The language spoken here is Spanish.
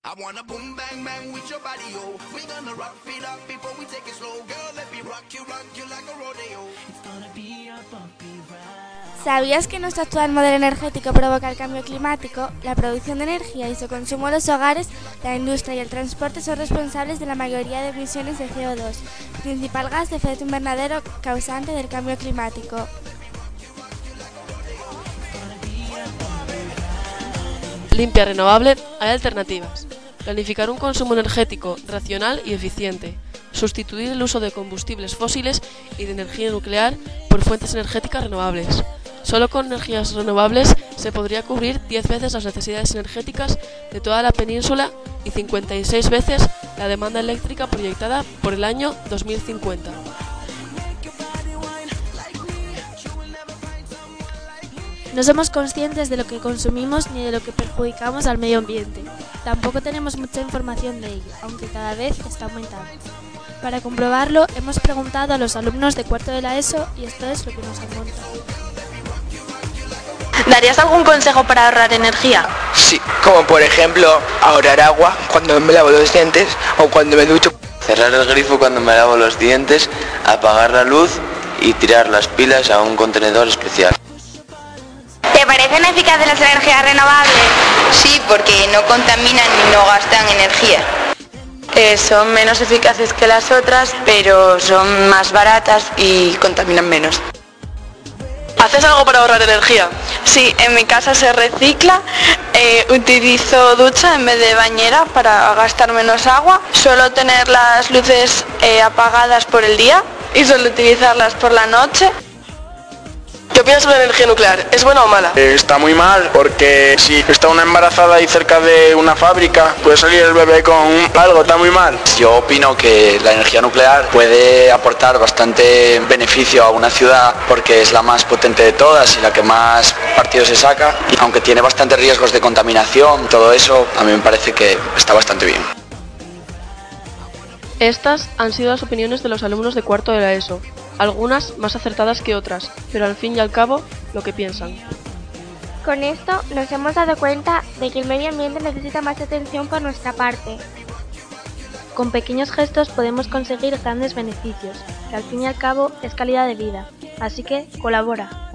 I wanna boom bang bang with your body, oh. We gonna rock it up before we take it slow. Girl, let me rock you like a rodeo. It's gonna be a bumpy ride. ¿Sabías que nuestro actual modelo energético provoca el cambio climático? La producción de energía y su consumo en los hogares, la industria y el transporte son responsables de la mayoría de emisiones de CO2, principal gas de efecto invernadero causante del cambio climático. Limpia, renovable, hay alternativas. Planificar un consumo energético racional y eficiente. Sustituir el uso de combustibles fósiles y de energía nuclear por fuentes energéticas renovables. Solo con energías renovables se podría cubrir 10 veces las necesidades energéticas de toda la península y 56 veces la demanda eléctrica proyectada por el año 2050. No somos conscientes de lo que consumimos ni de lo que perjudicamos al medio ambiente. Tampoco tenemos mucha información de ello, aunque cada vez está aumentando. Para comprobarlo, hemos preguntado a los alumnos de cuarto de la ESO y esto es lo que nos han contado. ¿Darías algún consejo para ahorrar energía? Sí, como por ejemplo ahorrar agua cuando me lavo los dientes o cuando me ducho. Cerrar el grifo cuando me lavo los dientes, apagar la luz y tirar las pilas a un contenedor especial. ¿Te parecen eficaces las energías renovables? Sí, porque no contaminan ni no gastan energía. Son menos eficaces que las otras, pero son más baratas y contaminan menos. ¿Haces algo para ahorrar energía? Sí, en mi casa se recicla, utilizo ducha en vez de bañera para gastar menos agua, suelo tener las luces apagadas por el día y suelo utilizarlas por la noche. ¿Qué opinas sobre la energía nuclear? ¿Es buena o mala? Está muy mal porque si está una embarazada y cerca de una fábrica puede salir el bebé con algo, está muy mal. Yo opino que la energía nuclear puede aportar bastante beneficio a una ciudad porque es la más potente de todas y la que más partido se saca. Y aunque tiene bastantes riesgos de contaminación, todo eso a mí me parece que está bastante bien. Estas han sido las opiniones de los alumnos de cuarto de la ESO, algunas más acertadas que otras, pero al fin y al cabo, lo que piensan. Con esto nos hemos dado cuenta de que el medio ambiente necesita más atención por nuestra parte. Con pequeños gestos podemos conseguir grandes beneficios, que al fin y al cabo es calidad de vida, así que colabora.